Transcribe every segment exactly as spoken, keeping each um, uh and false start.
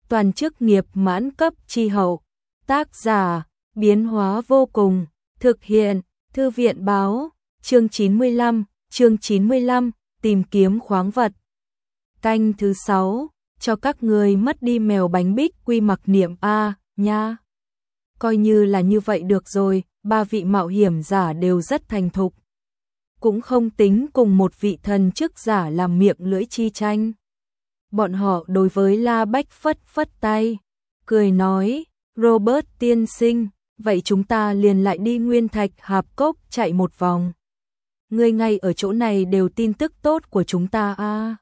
toàn chức nghiệp mãn cấp chi hậu. Tác giả, biến hóa vô cùng, thực hiện, thư viện báo, chương chín mươi lăm, chương chín mươi lăm, tìm kiếm khoáng vật. Canh thứ sáu, cho các người mất đi mèo bánh bích quy mặc niệm A, nha. Coi như là như vậy được rồi, ba vị mạo hiểm giả đều rất thành thục. Cũng không tính cùng một vị thần chức giả làm miệng lưỡi chi tranh. Bọn họ đối với La Bách phất phất tay, cười nói, Robert tiên sinh, vậy chúng ta liền lại đi Nguyên Thạch Hạp Cốc chạy một vòng. Ngươi ngay ở chỗ này đều tin tức tốt của chúng ta a. À.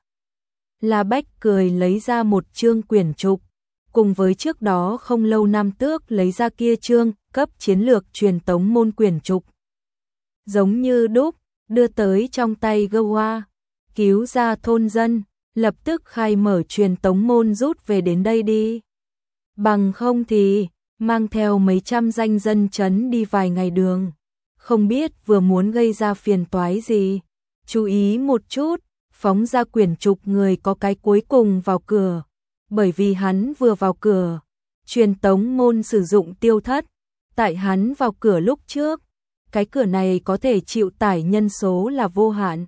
La Bách cười lấy ra một chương quyển trục, cùng với trước đó không lâu Nam Tước lấy ra kia chương cấp chiến lược truyền tống môn quyển trục. Giống như đúc, đưa tới trong tay Gowa, cứu ra thôn dân, lập tức khai mở truyền tống môn rút về đến đây đi. Bằng không thì, mang theo mấy trăm danh dân chấn đi vài ngày đường. Không biết vừa muốn gây ra phiền toái gì. Chú ý một chút, phóng ra quyển trục người có cái cuối cùng vào cửa. Bởi vì hắn vừa vào cửa, truyền tống môn sử dụng tiêu thất. Tại hắn vào cửa lúc trước, cái cửa này có thể chịu tải nhân số là vô hạn.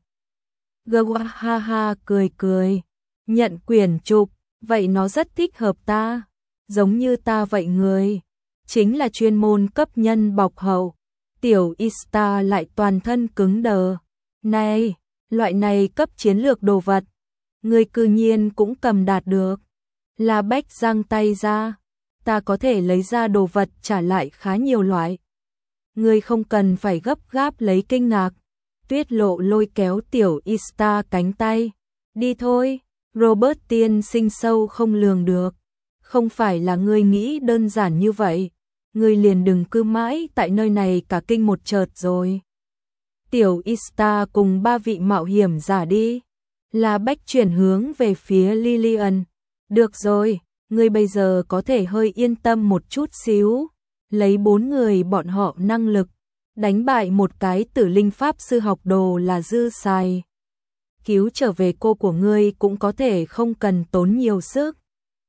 Gowa ha ha cười cười, nhận quyển trục, vậy nó rất thích hợp ta. Giống như ta vậy người, chính là chuyên môn cấp nhân bọc hậu. Tiểu Ista lại toàn thân cứng đờ. Này, loại này cấp chiến lược đồ vật, người cư nhiên cũng cầm đạt được. La Bách giang tay ra, ta có thể lấy ra đồ vật trả lại khá nhiều loại. Người không cần phải gấp gáp lấy kinh ngạc. Tuyết Lộ lôi kéo Tiểu Ista cánh tay. Đi thôi, Robert tiên sinh sâu không lường được. Không phải là ngươi nghĩ đơn giản như vậy. Ngươi liền đừng cư mãi tại nơi này cả kinh một chợt rồi. Tiểu Ista cùng ba vị mạo hiểm giả đi. La Bách chuyển hướng về phía Lillian. Được rồi, ngươi bây giờ có thể hơi yên tâm một chút xíu. Lấy bốn người bọn họ năng lực, đánh bại một cái tử linh pháp sư học đồ là dư xài. Cứu trở về cô của ngươi cũng có thể không cần tốn nhiều sức.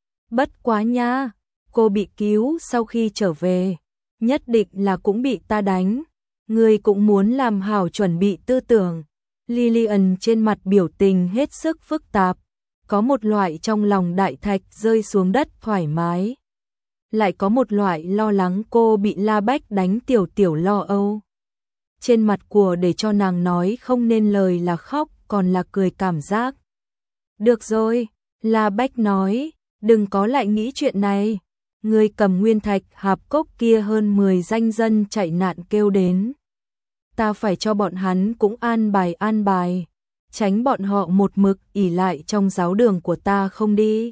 Bất quá nha, cô bị cứu sau khi trở về, nhất định là cũng bị ta đánh. Ngươi cũng muốn làm hảo chuẩn bị tư tưởng. Lillian trên mặt biểu tình hết sức phức tạp, có một loại trong lòng đại thạch rơi xuống đất thoải mái. Lại có một loại lo lắng cô bị La Bách đánh tiểu tiểu lo âu. Trên mặt của để cho nàng nói không nên lời là khóc còn là cười cảm giác. Được rồi, La Bách nói, đừng có lại nghĩ chuyện này. Người cầm Nguyên Thạch Hạp Cốc kia hơn mười danh dân chạy nạn kêu đến. Ta phải cho bọn hắn cũng an bài an bài. Tránh bọn họ một mực ỉ lại trong giáo đường của ta không đi.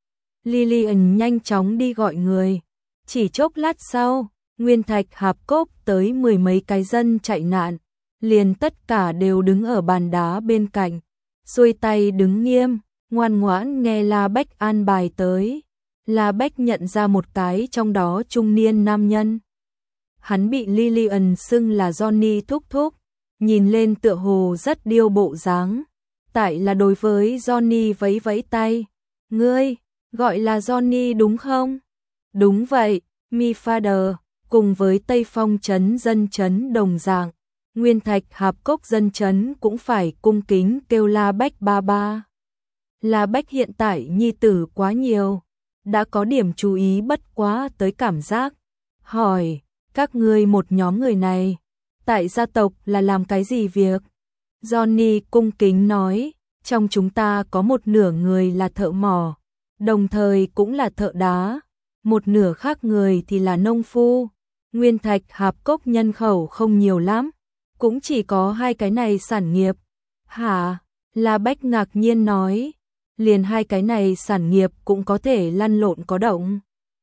Lillian nhanh chóng đi gọi người. Chỉ chốc lát sau, Nguyên Thạch Hạp Cốc tới mười mấy cái dân chạy nạn. Liền tất cả đều đứng ở bàn đá bên cạnh. Xuôi tay đứng nghiêm, ngoan ngoãn nghe La Bách an bài tới. La Bách nhận ra một cái trong đó trung niên nam nhân. Hắn bị Lillian xưng là Johnny thúc thúc. Nhìn lên tựa hồ rất điêu bộ dáng. Tại là đối với Johnny vẫy vẫy tay. Ngươi, gọi là Johnny đúng không? Đúng vậy, mi father, cùng với Tây Phong trấn dân trấn đồng dạng. Nguyên Thạch Hạp Cốc dân trấn cũng phải cung kính kêu La Bách ba ba. La Bách hiện tại nhi tử quá nhiều, đã có điểm chú ý bất quá tới cảm giác. Hỏi, các ngươi một nhóm người này, tại gia tộc là làm cái gì việc? Johnny cung kính nói, trong chúng ta có một nửa người là thợ mỏ, đồng thời cũng là thợ đá, một nửa khác người thì là nông phu. Nguyên Thạch Hạp Cốc nhân khẩu không nhiều lắm, cũng chỉ có hai cái này sản nghiệp. Hả? La Bách ngạc nhiên nói, liền hai cái này sản nghiệp cũng có thể lăn lộn có động.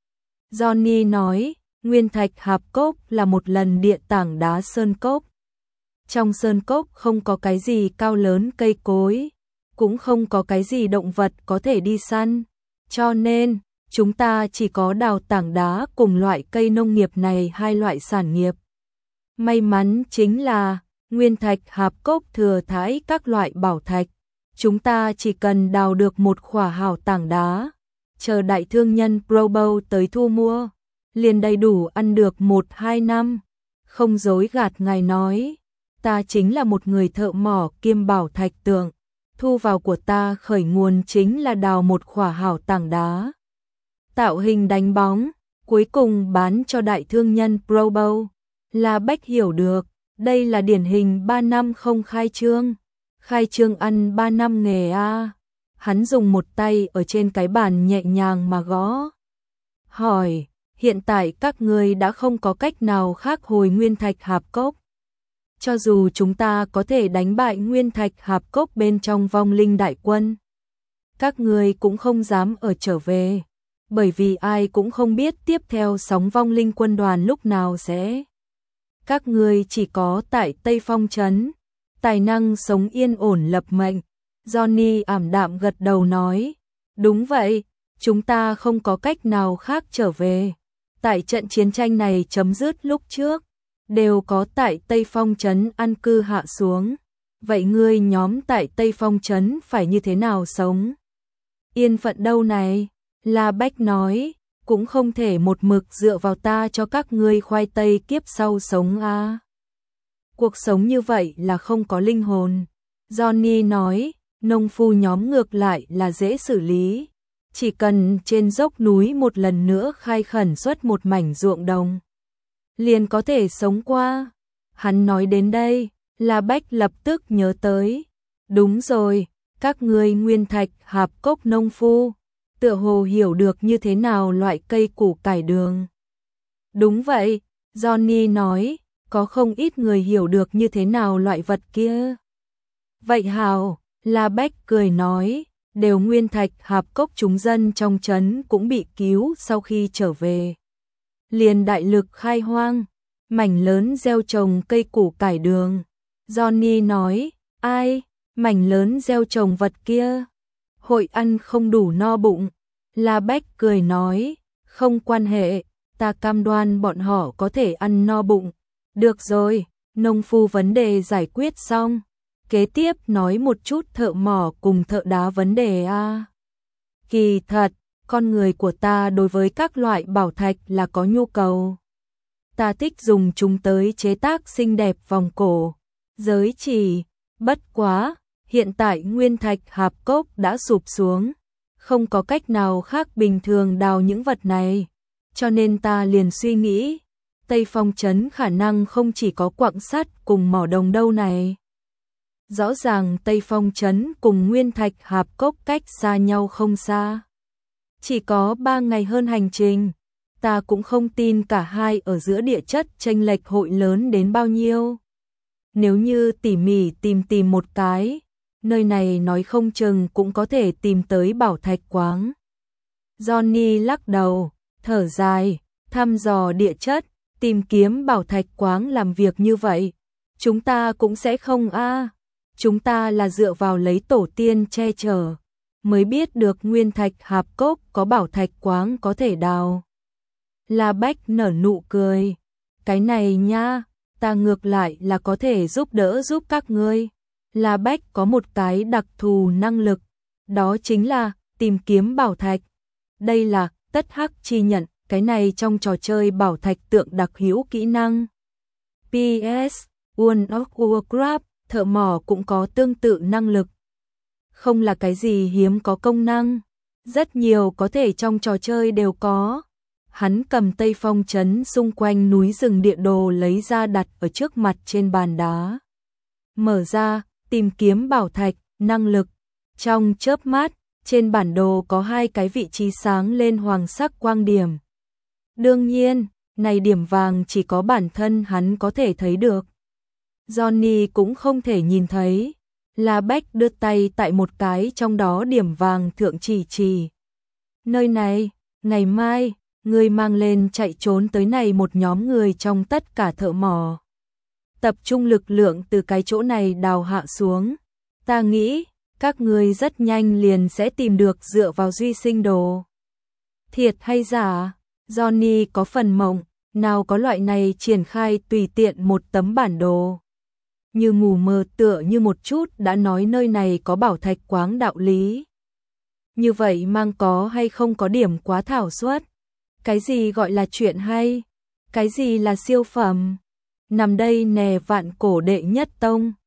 Johnny nói, Nguyên Thạch Hạp Cốc là một lần địa tảng đá sơn cốc. Trong sơn cốc không có cái gì cao lớn cây cối, cũng không có cái gì động vật có thể đi săn, cho nên chúng ta chỉ có đào tảng đá cùng loại cây nông nghiệp này hai loại sản nghiệp. May mắn chính là Nguyên Thạch Hạp Cốc thừa thãi các loại bảo thạch, chúng ta chỉ cần đào được một khỏa hảo tảng đá, chờ đại thương nhân Probo tới thu mua, liền đầy đủ ăn được một hai năm. Không dối gạt ngài nói, ta chính là một người thợ mỏ kiêm bảo thạch tượng, thu vào của ta khởi nguồn chính là đào một khỏa hảo tảng đá, tạo hình đánh bóng, cuối cùng bán cho đại thương nhân Probo. La Bách hiểu được, đây là điển hình ba năm không khai trương, khai trương ăn ba năm nghề a. Hắn dùng một tay ở trên cái bàn nhẹ nhàng mà gõ. Hỏi, hiện tại các ngươi đã không có cách nào khác hồi Nguyên Thạch Hạp Cốc. Cho dù chúng ta có thể đánh bại Nguyên Thạch Hạp Cốc bên trong vong linh đại quân, các ngươi cũng không dám ở trở về, bởi vì ai cũng không biết tiếp theo sóng vong linh quân đoàn lúc nào sẽ. Các ngươi chỉ có tại Tây Phong Trấn, tài năng sống yên ổn lập mệnh. Johnny ảm đạm gật đầu nói, đúng vậy, chúng ta không có cách nào khác trở về. Tại trận chiến tranh này chấm dứt lúc trước, đều có tại Tây Phong Trấn an cư hạ xuống. Vậy ngươi nhóm tại Tây Phong Trấn phải như thế nào sống? Yên phận đâu này? La Bách nói, cũng không thể một mực dựa vào ta cho các ngươi khoai tây kiếp sau sống a. À. Cuộc sống như vậy là không có linh hồn. Johnny nói, nông phu nhóm ngược lại là dễ xử lý. Chỉ cần trên dốc núi một lần nữa khai khẩn xuất một mảnh ruộng đồng, liền có thể sống qua. Hắn nói đến đây, La Bách lập tức nhớ tới. Đúng rồi, các ngươi Nguyên Thạch Hạp Cốc nông phu, tựa hồ hiểu được như thế nào loại cây củ cải đường. Đúng vậy, Johnny nói, có không ít người hiểu được như thế nào loại vật kia. Vậy hào, La Bách cười nói, đều Nguyên Thạch Hạp Cốc chúng dân trong trấn cũng bị cứu sau khi trở về. Liền đại lực khai hoang, mảnh lớn gieo trồng cây củ cải đường. Johnny nói, ai, mảnh lớn gieo trồng vật kia, hội ăn không đủ no bụng. La Bách cười nói, không quan hệ, ta cam đoan bọn họ có thể ăn no bụng. Được rồi, nông phu vấn đề giải quyết xong. Kế tiếp nói một chút thợ mỏ cùng thợ đá vấn đề a. Kỳ thật, con người của ta đối với các loại bảo thạch là có nhu cầu. Ta thích dùng chúng tới chế tác xinh đẹp vòng cổ, giới chỉ, bất quá, hiện tại Nguyên Thạch Hạp Cốc đã sụp xuống, không có cách nào khác bình thường đào những vật này, cho nên ta liền suy nghĩ, Tây Phong Trấn khả năng không chỉ có quặng sắt cùng mỏ đồng đâu này. Rõ ràng Tây Phong Trấn cùng Nguyên Thạch Hạp Cốc cách xa nhau không xa. Chỉ có ba ngày hơn hành trình, ta cũng không tin cả hai ở giữa địa chất chênh lệch hội lớn đến bao nhiêu. Nếu như tỉ mỉ tìm tìm một cái, nơi này nói không chừng cũng có thể tìm tới bảo thạch quáng. Johnny lắc đầu, thở dài, thăm dò địa chất, tìm kiếm bảo thạch quáng làm việc như vậy. Chúng ta cũng sẽ không a. Chúng ta là dựa vào lấy tổ tiên che chở, mới biết được Nguyên Thạch Hạp Cốc có bảo thạch quáng có thể đào. La Bách nở nụ cười, cái này nha, ta ngược lại là có thể giúp đỡ giúp các ngươi. La Bách có một cái đặc thù năng lực, đó chính là tìm kiếm bảo thạch. Đây là tất hắc chi nhận, cái này trong trò chơi bảo thạch tượng đặc hữu kỹ năng. pê ét World of Warcraft, thợ mỏ cũng có tương tự năng lực. Không là cái gì hiếm có công năng, rất nhiều có thể trong trò chơi đều có. Hắn cầm Tây Phong Trấn xung quanh núi rừng địa đồ lấy ra đặt ở trước mặt trên bàn đá. Mở ra, tìm kiếm bảo thạch, năng lực. Trong chớp mắt, trên bản đồ có hai cái vị trí sáng lên hoàng sắc quang điểm. Đương nhiên, này điểm vàng chỉ có bản thân hắn có thể thấy được. Johnny cũng không thể nhìn thấy. La Bách đưa tay tại một cái trong đó điểm vàng thượng chỉ chỉ. Nơi này, ngày mai, người mang lên chạy trốn tới này một nhóm người trong tất cả thợ mỏ. Tập trung lực lượng từ cái chỗ này đào hạ xuống. Ta nghĩ, các người rất nhanh liền sẽ tìm được dựa vào duy sinh đồ. Thiệt hay giả? Johnny có phần mộng, nào có loại này triển khai tùy tiện một tấm bản đồ. Như mù mờ tựa như một chút đã nói nơi này có bảo thạch quáng đạo lý. Như vậy mang có hay không có điểm quá thảo suất? Cái gì gọi là chuyện hay? Cái gì là siêu phẩm? Nằm đây nè vạn cổ đệ nhất tông.